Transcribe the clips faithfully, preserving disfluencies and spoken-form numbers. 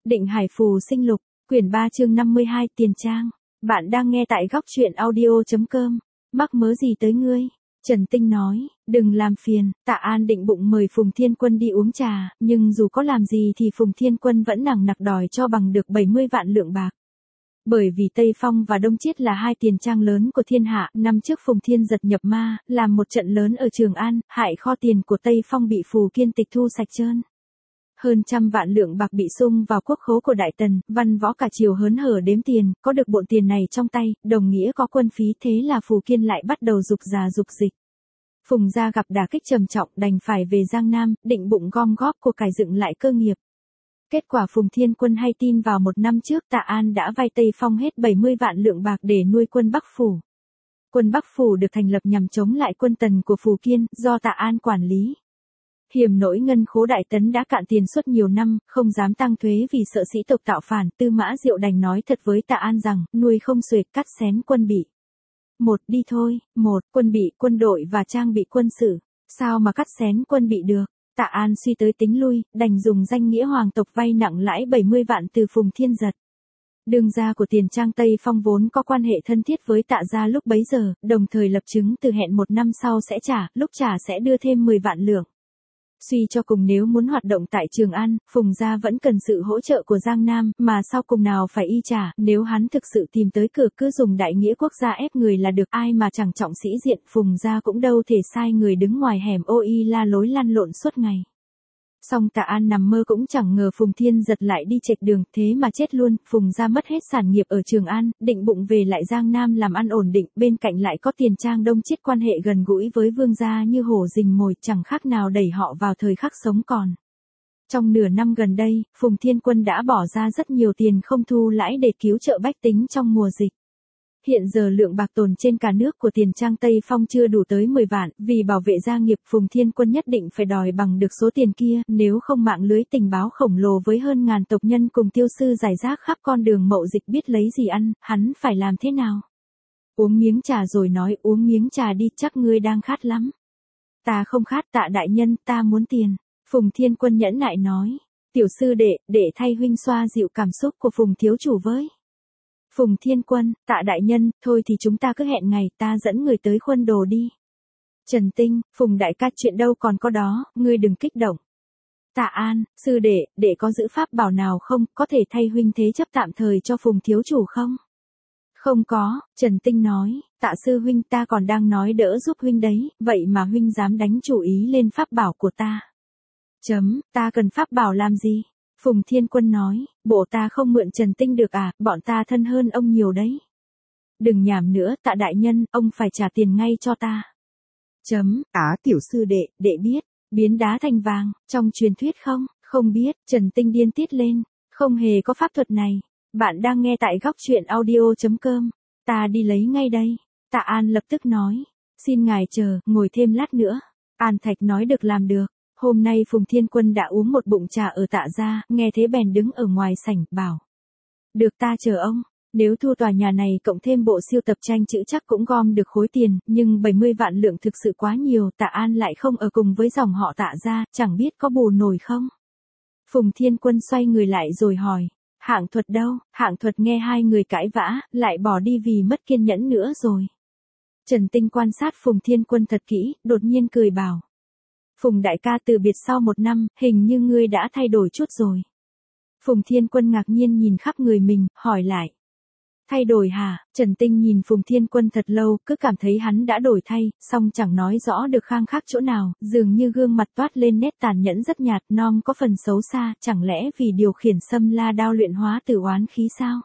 Định Hải Phù Sinh Lục, quyển ba chương năm mươi hai tiền trang. Bạn đang nghe tại góc truyện audio.com. Mắc mớ gì tới ngươi? Trần Tinh nói, đừng làm phiền. Tạ An định bụng mời Phùng Thiên Quân đi uống trà, nhưng dù có làm gì thì Phùng Thiên Quân vẫn nằng nặc đòi cho bằng được bảy mươi vạn lượng bạc. Bởi vì Tây Phong và Đông Chiết là hai tiền trang lớn của thiên hạ, năm trước Phùng Thiên Giật nhập ma, làm một trận lớn ở Trường An, hại kho tiền của Tây Phong bị Phù Kiên tịch thu sạch trơn. Hơn trăm vạn lượng bạc bị sung vào quốc khố của Đại Tần, văn võ cả triều hớn hở đếm tiền, có được bộn tiền này trong tay, đồng nghĩa có quân phí, thế là Phù Kiên lại bắt đầu dục già dục dịch. Phùng gia gặp đả kích trầm trọng, đành phải về Giang Nam, định bụng gom góp của cải dựng lại cơ nghiệp. Kết quả Phùng Thiên Quân hay tin vào một năm trước Tạ An đã vay Tây Phong hết bảy mươi vạn lượng bạc để nuôi quân Bắc Phủ. Quân Bắc Phủ được thành lập nhằm chống lại quân Tần của Phù Kiên, do Tạ An quản lý. Hiểm nỗi ngân khố Đại Tấn đã cạn tiền suốt nhiều năm, không dám tăng thuế vì sợ sĩ tộc tạo phản, Tư Mã Diệu đành nói thật với Tạ An rằng, nuôi không xuể, cắt xén quân bị. Một, đi thôi, một, quân bị, quân đội và trang bị quân sự, sao mà cắt xén quân bị được? Tạ An suy tới tính lui, đành dùng danh nghĩa hoàng tộc vay nặng lãi bảy mươi vạn từ Phùng Thiên Giật. Đương gia của tiền trang Tây Phong vốn có quan hệ thân thiết với Tạ gia lúc bấy giờ, đồng thời lập chứng từ hẹn một năm sau sẽ trả, lúc trả sẽ đưa thêm mười vạn lượng. Suy cho cùng nếu muốn hoạt động tại Trường An, Phùng gia vẫn cần sự hỗ trợ của Giang Nam, mà sau cùng nào phải y trả, nếu hắn thực sự tìm tới cửa cứ dùng đại nghĩa quốc gia ép người là được, ai mà chẳng trọng sĩ diện, Phùng gia cũng đâu thể sai người đứng ngoài hẻm ô y la lối lăn lộn suốt ngày. Song Tạ An nằm mơ cũng chẳng ngờ Phùng Thiên Giật lại đi chệch đường, thế mà chết luôn, Phùng gia mất hết sản nghiệp ở Trường An, định bụng về lại Giang Nam làm ăn ổn định, bên cạnh lại có tiền trang Đông Chiết quan hệ gần gũi với vương gia như hổ rình mồi, chẳng khác nào đẩy họ vào thời khắc sống còn. Trong nửa năm gần đây, Phùng Thiên Quân đã bỏ ra rất nhiều tiền không thu lãi để cứu trợ bách tính trong mùa dịch. Hiện giờ lượng bạc tồn trên cả nước của tiền trang Tây Phong chưa đủ tới mười vạn, vì bảo vệ gia nghiệp Phùng Thiên Quân nhất định phải đòi bằng được số tiền kia, nếu không mạng lưới tình báo khổng lồ với hơn ngàn tộc nhân cùng tiêu sư rải rác khắp con đường mậu dịch biết lấy gì ăn, hắn phải làm thế nào? Uống miếng trà rồi nói, uống miếng trà đi, chắc ngươi đang khát lắm. Ta không khát Tạ đại nhân, ta muốn tiền. Phùng Thiên Quân nhẫn nại nói, tiểu sư đệ, để thay huynh xoa dịu cảm xúc của Phùng thiếu chủ với. Phùng Thiên Quân, Tạ đại nhân, thôi thì chúng ta cứ hẹn ngày, ta dẫn người tới khuân đồ đi. Trần Tinh, Phùng đại ca, chuyện đâu còn có đó, ngươi đừng kích động. Tạ An, sư đệ, để có giữ pháp bảo nào không, có thể thay huynh thế chấp tạm thời cho Phùng thiếu chủ không? Không có, Trần Tinh nói, Tạ sư huynh, ta còn đang nói đỡ giúp huynh đấy, vậy mà huynh dám đánh chủ ý lên pháp bảo của ta. Chấm, ta cần pháp bảo làm gì? Phùng Thiên Quân nói, bộ ta không mượn Trần Tinh được à, bọn ta thân hơn ông nhiều đấy. Đừng nhảm nữa, Tạ đại nhân, ông phải trả tiền ngay cho ta. Chấm, á tiểu sư đệ, đệ biết, biến đá thành vàng, trong truyền thuyết không, không biết, Trần Tinh điên tiết lên, không hề có pháp thuật này. Bạn đang nghe tại góc truyện audio.com, ta đi lấy ngay đây. Tạ An lập tức nói, xin ngài chờ, ngồi thêm lát nữa. An Thạch nói được làm được. Hôm nay Phùng Thiên Quân đã uống một bụng trà ở Tạ gia, nghe thế bèn đứng ở ngoài sảnh, bảo. Được, ta chờ ông, nếu thu tòa nhà này cộng thêm bộ siêu tập tranh chữ chắc cũng gom được khối tiền, nhưng bảy mươi vạn lượng thực sự quá nhiều, Tạ An lại không ở cùng với dòng họ Tạ gia, chẳng biết có bù nổi không? Phùng Thiên Quân xoay người lại rồi hỏi, Hạng Thuật đâu? Hạng Thuật nghe hai người cãi vã, lại bỏ đi vì mất kiên nhẫn nữa rồi. Trần Tinh quan sát Phùng Thiên Quân thật kỹ, đột nhiên cười bảo. Phùng đại ca, từ biệt sau một năm, hình như ngươi đã thay đổi chút rồi. Phùng Thiên Quân ngạc nhiên nhìn khắp người mình, hỏi lại. Thay đổi hả? Trần Tinh nhìn Phùng Thiên Quân thật lâu, cứ cảm thấy hắn đã đổi thay, song chẳng nói rõ được khang khác chỗ nào, dường như gương mặt toát lên nét tàn nhẫn rất nhạt, non có phần xấu xa, chẳng lẽ vì điều khiển Sâm La đao luyện hóa tử oán khí sao?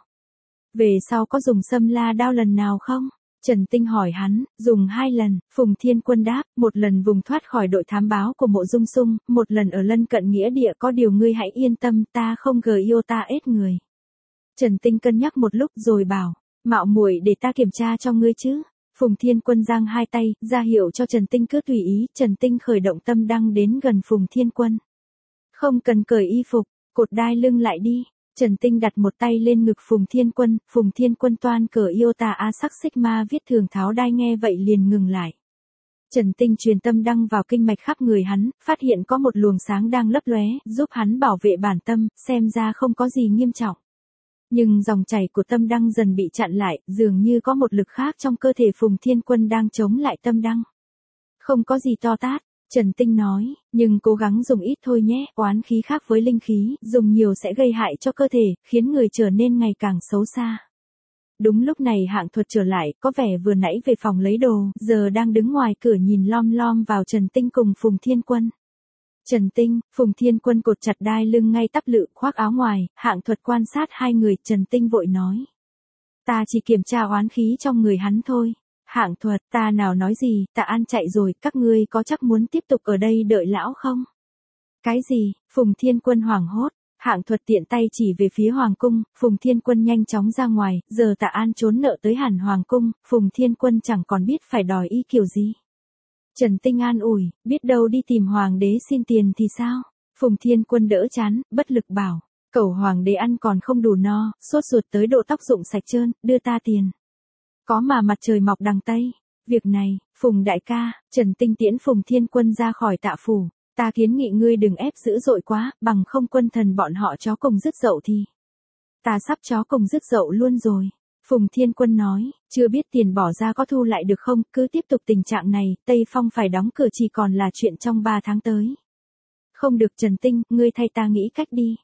Về sau có dùng Sâm La đao lần nào không? Trần Tinh hỏi hắn, dùng hai lần, Phùng Thiên Quân đáp, một lần vùng thoát khỏi đội thám báo của Mộ Dung Sung, một lần ở lân cận nghĩa địa, có điều ngươi hãy yên tâm, ta không gờ yêu ta ết người. Trần Tinh cân nhắc một lúc rồi bảo, mạo muội để ta kiểm tra cho ngươi chứ. Phùng Thiên Quân giang hai tay, ra hiệu cho Trần Tinh cứ tùy ý, Trần Tinh khởi động tâm đăng đến gần Phùng Thiên Quân. Không cần cởi y phục, cột đai lưng lại đi. Trần Tinh đặt một tay lên ngực Phùng Thiên Quân, Phùng Thiên Quân toan cờ Iota A sắc Sigma viết thường tháo đai nghe vậy liền ngừng lại. Trần Tinh truyền tâm đăng vào kinh mạch khắp người hắn, phát hiện có một luồng sáng đang lấp lóe, giúp hắn bảo vệ bản tâm, xem ra không có gì nghiêm trọng. Nhưng dòng chảy của tâm đăng dần bị chặn lại, dường như có một lực khác trong cơ thể Phùng Thiên Quân đang chống lại tâm đăng. Không có gì to tát, Trần Tinh nói, nhưng cố gắng dùng ít thôi nhé, oán khí khác với linh khí, dùng nhiều sẽ gây hại cho cơ thể, khiến người trở nên ngày càng xấu xa. Đúng lúc này Hạng Thuật trở lại, có vẻ vừa nãy về phòng lấy đồ, giờ đang đứng ngoài cửa nhìn lom lom vào Trần Tinh cùng Phùng Thiên Quân. Trần Tinh, Phùng Thiên Quân cột chặt đai lưng ngay tắp lự, khoác áo ngoài, Hạng Thuật quan sát hai người, Trần Tinh vội nói. Ta chỉ kiểm tra oán khí trong người hắn thôi. Hạng Thuật, ta nào nói gì, Tạ An chạy rồi, các ngươi có chắc muốn tiếp tục ở đây đợi lão không? Cái gì? Phùng Thiên Quân hoảng hốt. Hạng Thuật tiện tay chỉ về phía Hoàng Cung, Phùng Thiên Quân nhanh chóng ra ngoài, giờ Tạ An trốn nợ tới hẳn Hoàng Cung, Phùng Thiên Quân chẳng còn biết phải đòi y kiểu gì. Trần Tinh an ủi, biết đâu đi tìm Hoàng đế xin tiền thì sao? Phùng Thiên Quân đỡ chán, bất lực bảo, cẩu Hoàng đế ăn còn không đủ no, sốt ruột tới độ tóc rụng sạch trơn, đưa ta tiền. Có mà mặt trời mọc đằng Tây. Việc này, Phùng đại ca, Trần Tinh tiễn Phùng Thiên Quân ra khỏi Tạ phủ. Ta kiến nghị ngươi đừng ép dữ dội quá, bằng không quân thần bọn họ chó cùng dứt dậu thì. Ta sắp chó cùng dứt dậu luôn rồi. Phùng Thiên Quân nói, chưa biết tiền bỏ ra có thu lại được không, cứ tiếp tục tình trạng này, Tây Phong phải đóng cửa chỉ còn là chuyện trong ba tháng tới. Không được Trần Tinh, ngươi thay ta nghĩ cách đi.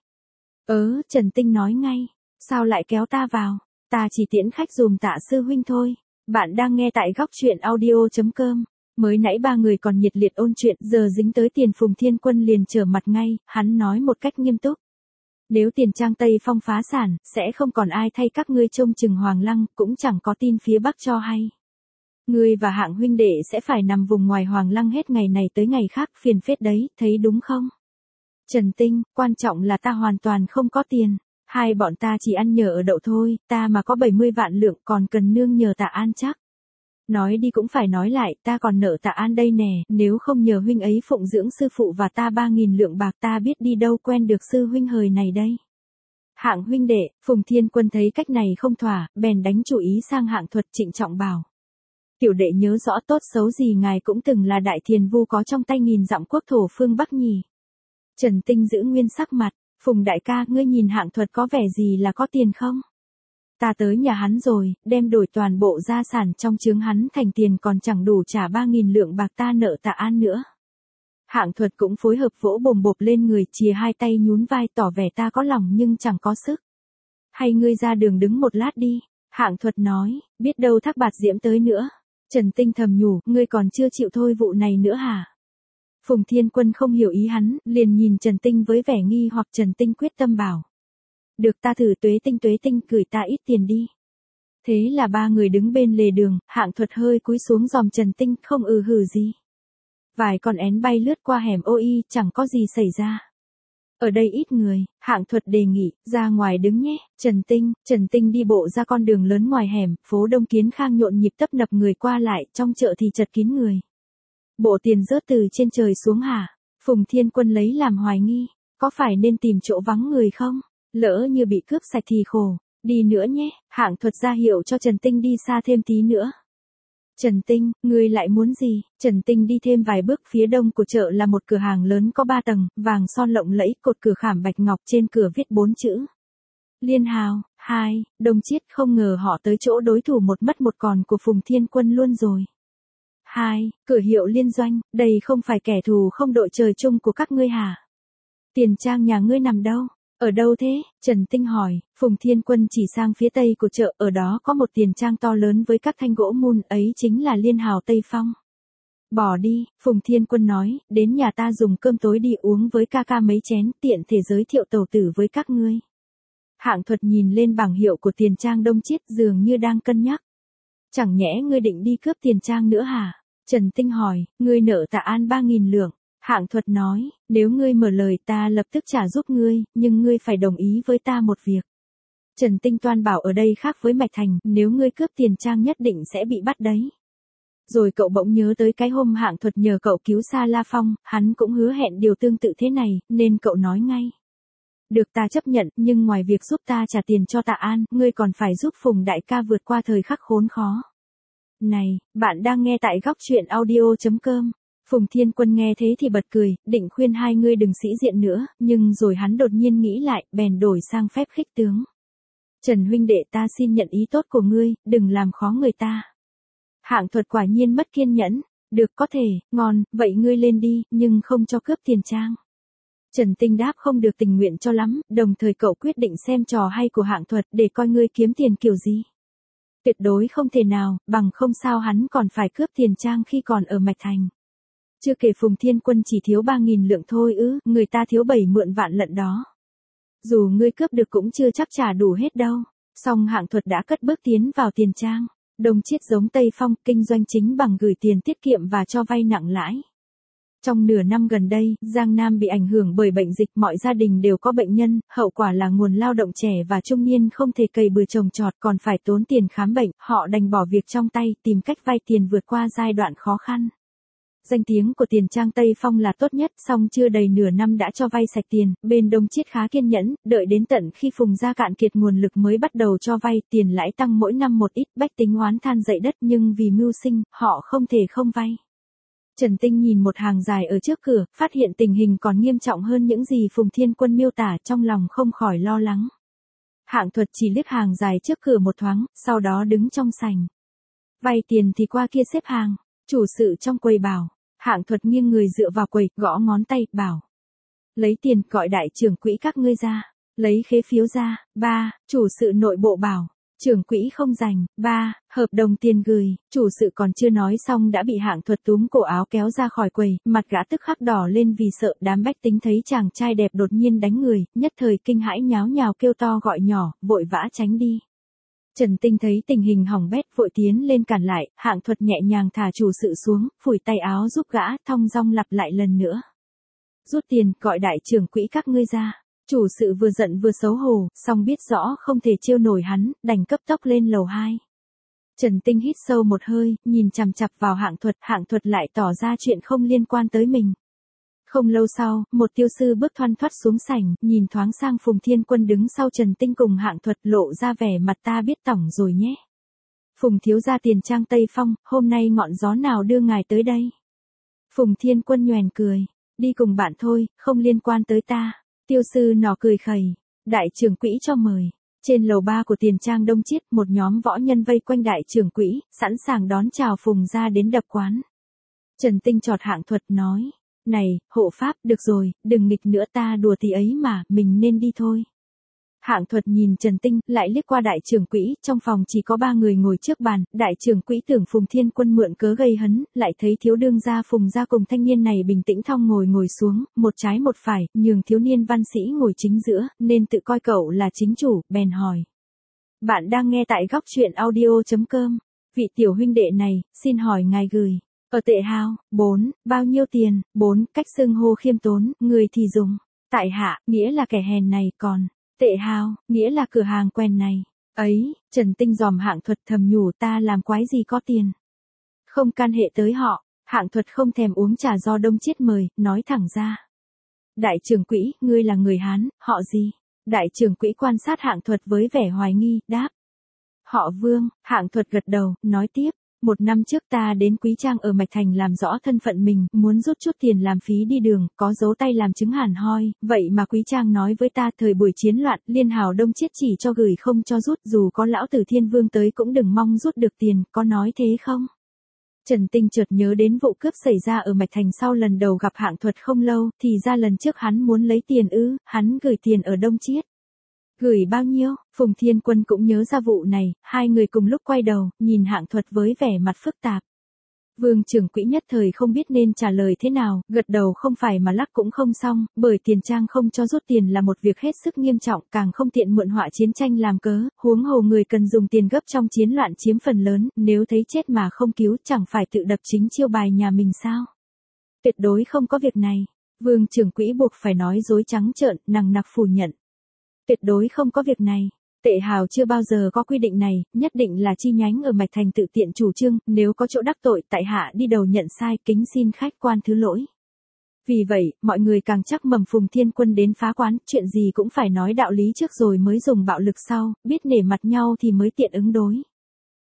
Ớ, Trần Tinh nói ngay, sao lại kéo ta vào, ta chỉ tiễn khách dùm Tạ sư huynh thôi. Bạn đang nghe tại góc truyện audio chấm com. Mới nãy ba người còn nhiệt liệt ôn chuyện, giờ dính tới tiền Phùng Thiên Quân liền trở mặt ngay, hắn nói một cách nghiêm túc. Nếu Tiền Trang Tây Phong phá sản, sẽ không còn ai thay các ngươi trông chừng Hoàng Lăng, cũng chẳng có tin phía Bắc cho hay. Ngươi và Hạng huynh đệ sẽ phải nằm vùng ngoài Hoàng Lăng hết ngày này tới ngày khác, phiền phết đấy, thấy đúng không? Trần Tinh, quan trọng là ta hoàn toàn không có tiền. Hai bọn ta chỉ ăn nhờ ở đậu thôi, ta mà có bảy mươi vạn lượng còn cần nương nhờ Tạ An chắc. Nói đi cũng phải nói lại, ta còn nợ Tạ An đây nè, nếu không nhờ huynh ấy phụng dưỡng sư phụ và ta ba nghìn lượng bạc ta biết đi đâu quen được sư huynh hời này đây. Hạng huynh đệ, Phùng Thiên Quân thấy cách này không thỏa, bèn đánh chủ ý sang Hạng Thuật, trịnh trọng bảo. Tiểu đệ nhớ rõ tốt xấu gì ngài cũng từng là đại thiền vu có trong tay nghìn dặm quốc thổ phương Bắc nhỉ. Trần Tinh giữ nguyên sắc mặt, Phùng đại ca, ngươi nhìn Hạng Thuật có vẻ gì là có tiền không? Ta tới nhà hắn rồi, đem đổi toàn bộ gia sản trong chướng hắn thành tiền còn chẳng đủ trả ba nghìn lượng bạc ta nợ Tạ An nữa. Hạng Thuật cũng phối hợp vỗ bồm bộp lên người, chìa hai tay nhún vai tỏ vẻ ta có lòng nhưng chẳng có sức. Hay ngươi ra đường đứng một lát đi, Hạng Thuật nói, biết đâu Thác Bạt Diễm tới nữa. Trần Tinh thầm nhủ, ngươi còn chưa chịu thôi vụ này nữa hả? Phùng Thiên Quân không hiểu ý hắn, liền nhìn Trần Tinh với vẻ nghi hoặc. Trần Tinh quyết tâm bảo. Được, ta thử Tuế Tinh Tuế Tinh gửi ta ít tiền đi. Thế là ba người đứng bên lề đường, Hạng Thuật hơi cúi xuống dòm Trần Tinh, không ừ hử gì. Vài con én bay lướt qua hẻm ô y, chẳng có gì xảy ra. Ở đây ít người, Hạng Thuật đề nghị, ra ngoài đứng nhé. Trần Tinh, Trần Tinh đi bộ ra con đường lớn ngoài hẻm, phố Đông Kiến Khang nhộn nhịp tấp nập người qua lại, trong chợ thì chật kín người. Bộ tiền rớt từ trên trời xuống hả? Phùng Thiên Quân lấy làm hoài nghi, có phải nên tìm chỗ vắng người không? Lỡ như bị cướp sạch thì khổ. Đi nữa nhé, Hạng Thuật ra hiệu cho Trần Tinh đi xa thêm tí nữa. Trần Tinh, ngươi lại muốn gì? Trần Tinh đi thêm vài bước, phía đông của chợ là một cửa hàng lớn có ba tầng, vàng son lộng lẫy, cột cửa khảm bạch ngọc, trên cửa viết bốn chữ. Liên Hào, hai, Đông Chiết. Không ngờ họ tới chỗ đối thủ một mất một còn của Phùng Thiên Quân luôn rồi. Hai, cửa hiệu Liên Doanh, đây không phải kẻ thù không đội trời chung của các ngươi hả? Tiền Trang nhà ngươi nằm đâu? Ở đâu thế? Trần Tinh hỏi. Phùng Thiên Quân chỉ sang phía tây của chợ, ở đó có một tiền trang to lớn với các thanh gỗ mun, ấy chính là Liên Hào Tây Phong. Bỏ đi, Phùng Thiên Quân nói, đến nhà ta dùng cơm tối đi, uống với ca ca mấy chén, tiện thể giới thiệu tẩu tử với các ngươi. Hạng Thuật nhìn lên bảng hiệu của tiền trang Đông Chiết, dường như đang cân nhắc. Chẳng nhẽ ngươi định đi cướp tiền trang nữa hả? Trần Tinh hỏi, ngươi nợ Tạ An ba nghìn lượng. Hạng Thuật nói, nếu ngươi mở lời ta lập tức trả giúp ngươi, nhưng ngươi phải đồng ý với ta một việc. Trần Tinh toan bảo ở đây khác với Mạch Thành, nếu ngươi cướp tiền trang nhất định sẽ bị bắt đấy. Rồi cậu bỗng nhớ tới cái hôm Hạng Thuật nhờ cậu cứu Sa La Phong, hắn cũng hứa hẹn điều tương tự thế này, nên cậu nói ngay. Được, ta chấp nhận, nhưng ngoài việc giúp ta trả tiền cho Tạ An, ngươi còn phải giúp Phùng đại ca vượt qua thời khắc khốn khó. Này, bạn đang nghe tại góc chuyện audio.com. Phùng Thiên Quân nghe thế thì bật cười, định khuyên hai ngươi đừng sĩ diện nữa, nhưng rồi hắn đột nhiên nghĩ lại, bèn đổi sang phép khích tướng. Trần huynh đệ, ta xin nhận ý tốt của ngươi, đừng làm khó người ta. Hạng Thuật quả nhiên mất kiên nhẫn. Được, có thể, ngon, vậy ngươi lên đi, nhưng không cho cướp tiền trang. Trần Tinh đáp không được tình nguyện cho lắm, đồng thời cậu quyết định xem trò hay của Hạng Thuật để coi ngươi kiếm tiền kiểu gì. Tuyệt đối không thể nào, bằng không sao hắn còn phải cướp tiền trang khi còn ở Mạch Thành. Chưa kể Phùng Thiên Quân chỉ thiếu ba nghìn lượng thôi ư, người ta thiếu bảy mượn vạn lận đó. Dù ngươi cướp được cũng chưa chắc trả đủ hết đâu. Song Hạng Thuật đã cất bước tiến vào tiền trang. Đông Chiết giống Tây Phong, kinh doanh chính bằng gửi tiền tiết kiệm và cho vay nặng lãi. Trong nửa năm gần đây, Giang Nam bị ảnh hưởng bởi bệnh dịch, mọi gia đình đều có bệnh nhân, hậu quả là nguồn lao động trẻ và trung niên không thể cày bừa trồng trọt còn phải tốn tiền khám bệnh, họ đành bỏ việc trong tay, tìm cách vay tiền vượt qua giai đoạn khó khăn. Danh tiếng của tiền trang Tây Phong là tốt nhất, song chưa đầy nửa năm đã cho vay sạch tiền, bên Đông Chiết khá kiên nhẫn, đợi đến tận khi Phùng gia cạn kiệt nguồn lực mới bắt đầu cho vay, tiền lãi tăng mỗi năm một ít, bách tính oán than dậy đất nhưng vì mưu sinh, họ không thể không vay. Trần Tinh nhìn một hàng dài ở trước cửa, phát hiện tình hình còn nghiêm trọng hơn những gì Phùng Thiên Quân miêu tả, trong lòng không khỏi lo lắng. Hạng Thuật chỉ liếc hàng dài trước cửa một thoáng, sau đó đứng trong sảnh. Vay tiền thì qua kia xếp hàng, chủ sự trong quầy bảo. Hạng Thuật nghiêng người dựa vào quầy, gõ ngón tay, bảo. Lấy tiền, gọi đại trưởng quỹ các ngươi ra. Lấy khế phiếu ra. Ba, chủ sự nội bộ bảo. Trưởng quỹ không rành. Ba, hợp đồng tiền gửi. Chủ sự còn chưa nói xong đã bị Hạng Thuật túm cổ áo kéo ra khỏi quầy, mặt gã tức khắc đỏ lên vì sợ. Đám bách tính thấy chàng trai đẹp đột nhiên đánh người, nhất thời kinh hãi nháo nhào kêu to gọi nhỏ, vội vã tránh đi. Trần Tinh thấy tình hình hỏng bét vội tiến lên cản lại, Hạng Thuật nhẹ nhàng thả chủ sự xuống, phủi tay áo giúp gã, thong dong lặp lại lần nữa. Rút tiền, gọi đại trưởng quỹ các ngươi ra. Chủ sự vừa giận vừa xấu hổ, song biết rõ không thể trêu nổi hắn, đành cấp tốc lên lầu hai. Trần Tinh hít sâu một hơi, nhìn chằm chằm vào Hạng Thuật, Hạng Thuật lại tỏ ra chuyện không liên quan tới mình. Không lâu sau, một tiêu sư bước thoăn thoắt xuống sảnh, nhìn thoáng sang Phùng Thiên Quân đứng sau Trần Tinh cùng Hạng Thuật, lộ ra vẻ mặt ta biết tổng rồi nhé. Phùng thiếu gia tiền trang Tây Phong, hôm nay ngọn gió nào đưa ngài tới đây? Phùng Thiên Quân nhoẻn cười, đi cùng bạn thôi, không liên quan tới ta. Tiêu sư nọ cười khẩy, đại trưởng quỹ cho mời. Trên lầu ba của tiền trang Đông Chiết, một nhóm võ nhân vây quanh đại trưởng quỹ, sẵn sàng đón chào Phùng gia đến đập quán. Trần Tinh chọt Hạng Thuật nói. Này, hộ pháp, được rồi, đừng nghịch nữa, ta đùa tí ấy mà, mình nên đi thôi. Hạng Thuật nhìn Trần Tinh, lại liếc qua đại trưởng quỹ, trong phòng chỉ có ba người ngồi trước bàn, đại trưởng quỹ tưởng Phùng Thiên Quân mượn cớ gây hấn, lại thấy thiếu đương gia Phùng gia cùng thanh niên này bình tĩnh thong ngồi ngồi xuống, một trái một phải, nhường thiếu niên văn sĩ ngồi chính giữa, nên tự coi cậu là chính chủ, bèn hỏi. Bạn đang nghe tại góc chuyện audio.com, vị tiểu huynh đệ này, xin hỏi ngài gửi. Ở tệ hào, bốn, bao nhiêu tiền, bốn, cách xưng hô khiêm tốn, người thì dùng. Tại hạ, nghĩa là kẻ hèn này, còn, tệ hào, nghĩa là cửa hàng quen này. Ấy, Trần Tinh dòm Hạng Thuật thầm nhủ ta làm quái gì có tiền. Không can hệ tới họ, Hạng Thuật không thèm uống trà do Đông Chiết mời, nói thẳng ra. Đại trưởng quỹ, ngươi là người Hán, họ gì? Đại trưởng quỹ quan sát Hạng Thuật với vẻ hoài nghi, đáp. Họ Vương, Hạng Thuật gật đầu, nói tiếp. Một năm trước ta đến Quý Trang ở Mạch Thành làm rõ thân phận mình, muốn rút chút tiền làm phí đi đường, có dấu tay làm chứng hẳn hoi, vậy mà Quý Trang nói với ta thời buổi chiến loạn, liên hào Đông Chiết chỉ cho gửi không cho rút, dù có lão tử Thiên Vương tới cũng đừng mong rút được tiền, có nói thế không? Trần Tinh chợt nhớ đến vụ cướp xảy ra ở Mạch Thành sau lần đầu gặp Hạng Thuật không lâu, thì ra lần trước hắn muốn lấy tiền ư, hắn gửi tiền ở Đông Chiết. Gửi bao nhiêu? Phùng Thiên Quân cũng nhớ ra vụ này, hai người cùng lúc quay đầu, nhìn Hạng Thuật với vẻ mặt phức tạp. Vương trưởng quỹ nhất thời không biết nên trả lời thế nào, gật đầu không phải mà lắc cũng không xong, bởi tiền trang không cho rút tiền là một việc hết sức nghiêm trọng, càng không tiện mượn họa chiến tranh làm cớ, huống hồ người cần dùng tiền gấp trong chiến loạn chiếm phần lớn, nếu thấy chết mà không cứu chẳng phải tự đập chính chiêu bài nhà mình sao? Tuyệt đối không có việc này. Vương trưởng quỹ buộc phải nói dối trắng trợn, nằng nặc phủ nhận. Tuyệt đối không có việc này. Tệ hào chưa bao giờ có quy định này, nhất định là chi nhánh ở Mạch Thành tự tiện chủ trương, nếu có chỗ đắc tội tại hạ đi đầu nhận sai, kính xin khách quan thứ lỗi. Vì vậy, mọi người càng chắc mầm Phùng Thiên Quân đến phá quán, chuyện gì cũng phải nói đạo lý trước rồi mới dùng bạo lực sau, biết nể mặt nhau thì mới tiện ứng đối.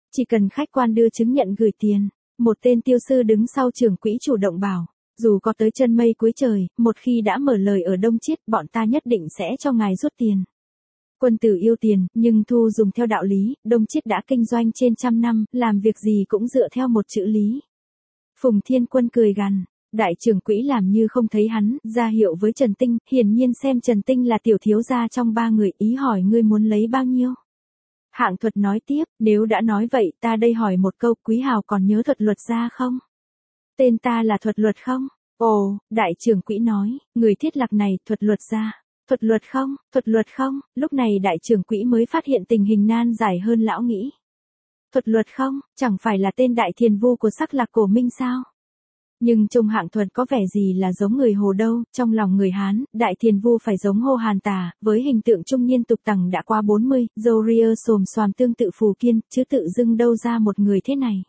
Chỉ cần khách quan đưa chứng nhận gửi tiền. Một tên tiêu sư đứng sau trưởng quỹ chủ động bảo, dù có tới chân mây cuối trời, một khi đã mở lời ở Đông Chiết, bọn ta nhất định sẽ cho ngài rút tiền. Quân tử yêu tiền, nhưng thu dùng theo đạo lý, Đông Chiết đã kinh doanh trên trăm năm, làm việc gì cũng dựa theo một chữ lý. Phùng Thiên Quân cười gằn, đại trưởng quỹ làm như không thấy hắn, ra hiệu với Trần Tinh, hiển nhiên xem Trần Tinh là tiểu thiếu gia trong ba người, ý hỏi ngươi muốn lấy bao nhiêu. Hạng Thuật nói tiếp, nếu đã nói vậy, ta đây hỏi một câu, quý hào còn nhớ Thuật Luật gia không? Tên ta là Thuật Luật không? Ồ, đại trưởng quỹ nói, người thiết lập này, Thuật Luật gia. Thuật Luật không, Thuật Luật không, lúc này đại trưởng quỹ mới phát hiện tình hình nan giải hơn lão nghĩ. Thuật Luật không, chẳng phải là tên đại thiền vu của Sắc Lạc Cổ Minh sao? Nhưng trông Hạng Thuật có vẻ gì là giống người Hồ đâu, trong lòng người Hán, đại thiền vu phải giống Hô Hàn Tà, với hình tượng trung niên tục tằng đã qua bốn mươi, râu ria xồm xoàm tương tự Phù Kiên, chứ tự dưng đâu ra một người thế này.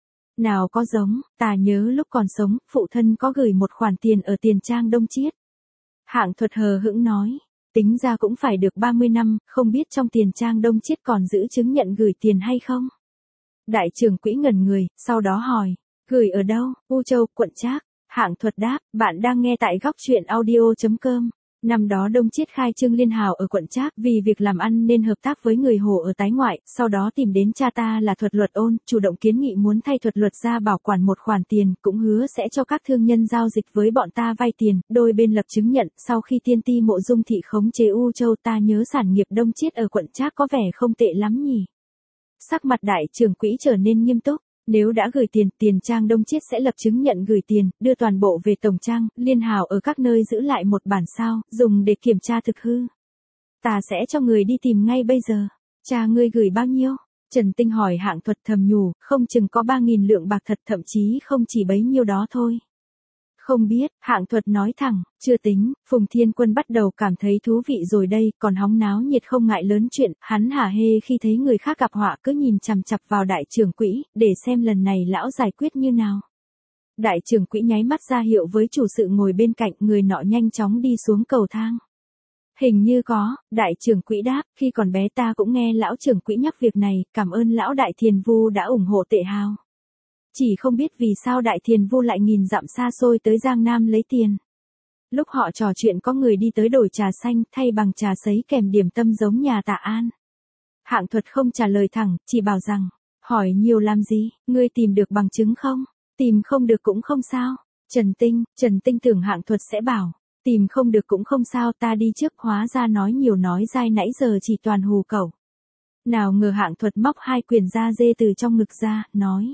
Nào có giống, ta nhớ lúc còn sống, phụ thân có gửi một khoản tiền ở Tiền Trang Đông Chiết. Hạng Thuật hờ hững nói, tính ra cũng phải được ba mươi năm, không biết trong Tiền Trang Đông Chiết còn giữ chứng nhận gửi tiền hay không? Đại trưởng quỹ ngẩn người, sau đó hỏi, gửi ở đâu? U Châu, quận Trác. Hạng Thuật đáp, bạn đang nghe tại góc truyện audio chấm com. Năm đó Đông Chiết khai trương liên hào ở quận Trác, vì việc làm ăn nên hợp tác với người Hồ ở Tái Ngoại, sau đó tìm đến cha ta là Thuật Luật Ôn, chủ động kiến nghị muốn thay Thuật Luật gia bảo quản một khoản tiền, cũng hứa sẽ cho các thương nhân giao dịch với bọn ta vay tiền, đôi bên lập chứng nhận, sau khi Tiên Ti Mộ Dung thị khống chế U Châu, ta nhớ sản nghiệp Đông Chiết ở quận Trác có vẻ không tệ lắm nhỉ. Sắc mặt đại trưởng quỹ trở nên nghiêm túc. Nếu đã gửi tiền, Tiền Trang Đông Chiết sẽ lập chứng nhận gửi tiền, đưa toàn bộ về tổng trang, liên hào ở các nơi giữ lại một bản sao, dùng để kiểm tra thực hư. Ta sẽ cho người đi tìm ngay bây giờ. Cha ngươi gửi bao nhiêu? Trần Tinh hỏi Hạng Thuật thầm nhủ, không chừng có ba nghìn lượng bạc thật, thậm chí không chỉ bấy nhiêu đó thôi. Không biết, Hạng Thuật nói thẳng, chưa tính, Phùng Thiên Quân bắt đầu cảm thấy thú vị rồi đây, còn hóng náo nhiệt không ngại lớn chuyện, hắn hả hê khi thấy người khác gặp họa cứ nhìn chằm chằm vào đại trưởng quỹ, để xem lần này lão giải quyết như nào. Đại trưởng quỹ nháy mắt ra hiệu với chủ sự ngồi bên cạnh, người nọ nhanh chóng đi xuống cầu thang. Hình như có, đại trưởng quỹ đáp, khi còn bé ta cũng nghe lão trưởng quỹ nhắc việc này, cảm ơn lão đại thiền vu đã ủng hộ Tệ Hào. Chỉ không biết vì sao đại thiền vu lại nghìn dặm xa xôi tới Giang Nam lấy tiền. Lúc họ trò chuyện có người đi tới đổi trà xanh thay bằng trà sấy kèm điểm tâm giống nhà Tạ An. Hạng Thuật không trả lời thẳng, chỉ bảo rằng, hỏi nhiều làm gì, ngươi tìm được bằng chứng không? Tìm không được cũng không sao. Trần Tinh, Trần Tinh tưởng Hạng Thuật sẽ bảo, tìm không được cũng không sao, ta đi trước, hóa ra nói nhiều nói dai nãy giờ chỉ toàn hù cẩu. Nào ngờ Hạng Thuật móc hai quyển da dê từ trong ngực ra, nói.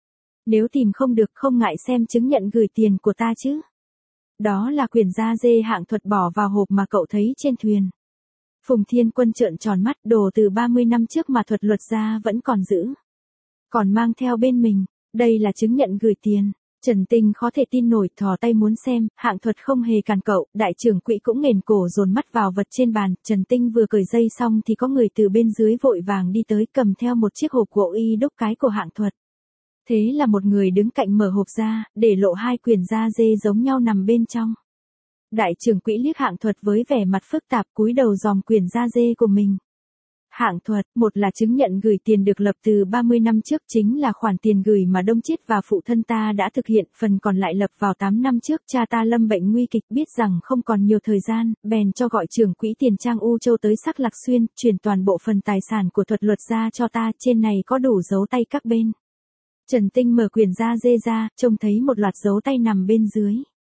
Nếu tìm không được không ngại xem chứng nhận gửi tiền của ta chứ. Đó là quyển da dê Hạng Thuật bỏ vào hộp mà cậu thấy trên thuyền. Phùng Thiên Quân trợn tròn mắt, đồ từ ba mươi năm trước mà Thuật Luật gia vẫn còn giữ. Còn mang theo bên mình, đây là chứng nhận gửi tiền. Trần Tinh khó thể tin nổi, thò tay muốn xem, Hạng Thuật không hề cản cậu, đại trưởng quỹ cũng nghển cổ dồn mắt vào vật trên bàn, Trần Tinh vừa cởi dây xong thì có người từ bên dưới vội vàng đi tới cầm theo một chiếc hộp gỗ y đúc cái của Hạng Thuật. Thế là một người đứng cạnh mở hộp ra, để lộ hai quyển da dê giống nhau nằm bên trong. Đại trưởng quỹ liếc Hạng Thuật với vẻ mặt phức tạp, cúi đầu dòm quyển da dê của mình. Hạng Thuật, một là chứng nhận gửi tiền được lập từ ba mươi năm trước, chính là khoản tiền gửi mà Đông Chiết và phụ thân ta đã thực hiện, phần còn lại lập vào tám năm trước, cha ta lâm bệnh nguy kịch, biết rằng không còn nhiều thời gian, bèn cho gọi trưởng quỹ Tiền Trang U Châu tới Sắc Lạc Xuyên, chuyển toàn bộ phần tài sản của Thuật Luật gia cho ta, trên này có đủ dấu tay các bên. Trần Tinh mở quyển da dê ra, trông thấy một loạt dấu tay nằm bên dưới.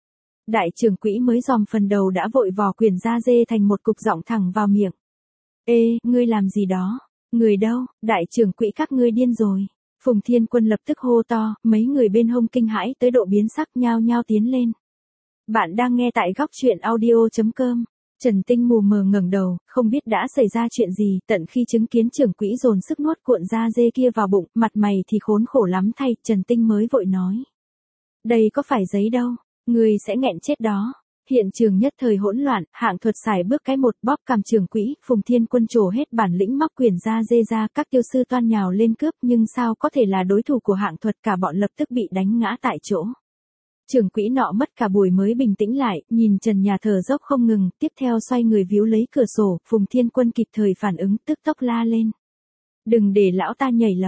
Đại trưởng quỹ mới dòm phần đầu đã vội vò quyển da dê thành một cục, giọng thẳng vào miệng. Ê, ngươi làm gì đó? Người đâu? Đại trưởng quỹ các ngươi điên rồi. Phùng Thiên Quân lập tức hô to, mấy người bên hông kinh hãi tới độ biến sắc, nhao nhao tiến lên. Bạn đang nghe tại góc truyện audio chấm com. Trần Tinh mù mờ ngẩng đầu, không biết đã xảy ra chuyện gì, tận khi chứng kiến trưởng quỹ dồn sức nuốt cuộn da dê kia vào bụng, mặt mày thì khốn khổ lắm thay, Trần Tinh mới vội nói. Đây có phải giấy đâu, người sẽ nghẹn chết đó. Hiện trường nhất thời hỗn loạn, Hạng Thuật xài bước cái một bóp cằm trưởng quỹ, Phùng Thiên Quân trổ hết bản lĩnh móc quyển da dê ra, các tiêu sư toan nhào lên cướp, nhưng sao có thể là đối thủ của Hạng Thuật, cả bọn lập tức bị đánh ngã tại chỗ. Trưởng quỹ nọ mất cả buổi mới bình tĩnh lại, nhìn trần nhà thở dốc không ngừng, tiếp theo xoay người víu lấy cửa sổ, Phùng Thiên Quân kịp thời phản ứng, tức tốc la lên. Đừng để lão ta nhảy lầu.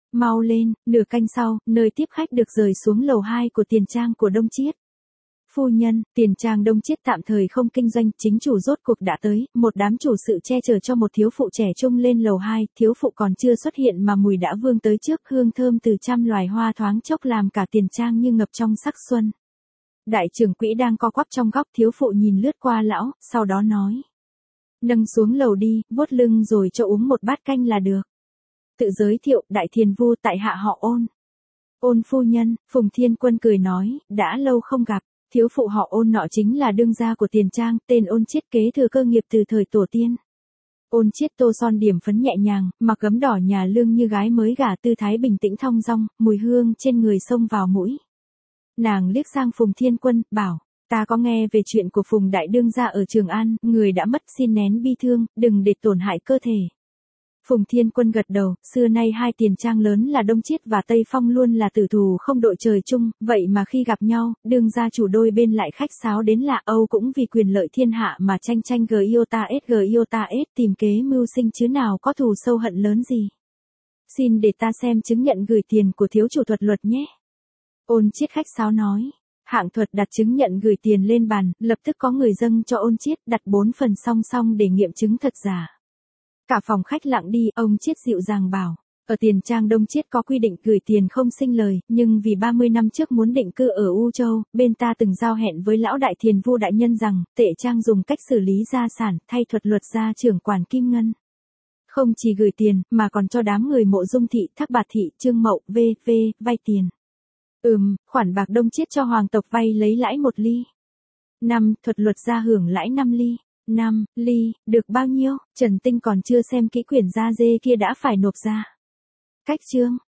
Mau lên, nửa canh sau, nơi tiếp khách được rời xuống lầu hai của tiền trang của Đông Chiết. Phu nhân, tiền trang Đông Chiết tạm thời không kinh doanh, chính chủ rốt cuộc đã tới, một đám chủ sự che chở cho một thiếu phụ trẻ trung lên lầu hai, thiếu phụ còn chưa xuất hiện mà mùi đã vương tới trước, hương thơm từ trăm loài hoa thoáng chốc làm cả tiền trang như ngập trong sắc xuân. Đại trưởng quỹ đang co quắp trong góc, thiếu phụ nhìn lướt qua lão, sau đó nói. Nâng xuống lầu đi, vuốt lưng rồi cho uống một bát canh là được. Tự giới thiệu, đại thiền vu tại hạ họ Ôn. Ôn phu nhân, Phùng Thiên Quân cười nói, đã lâu không gặp. Thiếu phụ họ Ôn nọ chính là đương gia của tiền trang, tên Ôn Chiết kế thừa cơ nghiệp từ thời tổ tiên. Ôn Chiết tô son điểm phấn nhẹ nhàng, mặc gấm đỏ nhà lương như gái mới gả, tư thái bình tĩnh thong dong, mùi hương trên người xông vào mũi. Nàng liếc sang Phùng Thiên Quân, bảo, ta có nghe về chuyện của Phùng đại đương gia ở Trường An, người đã mất, xin nén bi thương, đừng để tổn hại cơ thể. Phùng Thiên Quân gật đầu, xưa nay hai tiền trang lớn là Đông Chiết và Tây Phong luôn là tử thù không đội trời chung, vậy mà khi gặp nhau, đương gia chủ đôi bên lại khách sáo đến lạ, Âu cũng vì quyền lợi thiên hạ mà tranh tranh g iota s g iota s tìm kế mưu sinh chứ nào có thù sâu hận lớn gì. Xin để ta xem chứng nhận gửi tiền của thiếu chủ thuật luật nhé. Ôn Chiết khách sáo nói. Hạng Thuật đặt chứng nhận gửi tiền lên bàn, lập tức có người dâng cho Ôn Chiết, đặt bốn phần song song để nghiệm chứng thật giả. Cả phòng khách lặng đi, ông Chiết dịu dàng bảo, ở tiền trang Đông Chiết có quy định gửi tiền không sinh lời, nhưng vì ba mươi năm trước muốn định cư ở U Châu, bên ta từng giao hẹn với lão đại thiền vu đại nhân rằng, tệ trang dùng cách xử lý gia sản, thay thuật luật gia trưởng quản kim ngân. Không chỉ gửi tiền, mà còn cho đám người Mộ Dung thị, Thác Bạt thị, Trương Mậu, vê vê vay tiền. Ừm, khoản bạc Đông Chiết cho hoàng tộc vay lấy lãi một ly. Năm, thuật luật gia hưởng lãi năm ly. Năm ly, được bao nhiêu? Trần Tinh còn chưa xem kỹ quyển da dê kia đã phải nộp ra. Cách chương